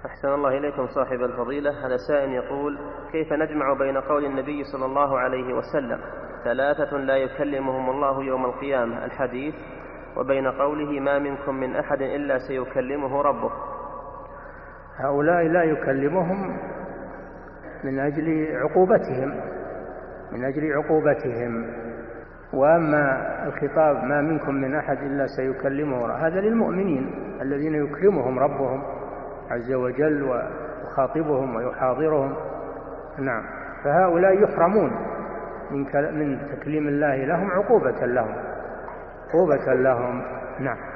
أحسن الله إليكم صاحب الفضيلة. هذا سائل يقول: كيف نجمع بين قول النبي صلى الله عليه وسلم 3 لا يكلمهم الله يوم القيامة الحديث، وبين قوله ما منكم من أحد إلا سيكلمه ربه؟ هؤلاء لا يكلمهم من أجل عقوبتهم، وأما الخطاب ما منكم من أحد إلا سيكلمه هذا للمؤمنين الذين يكرمهم ربهم عز وجل ويخاطبهم ويحاضرهم. نعم، فهؤلاء يحرمون من تكليم الله لهم عقوبة لهم. نعم.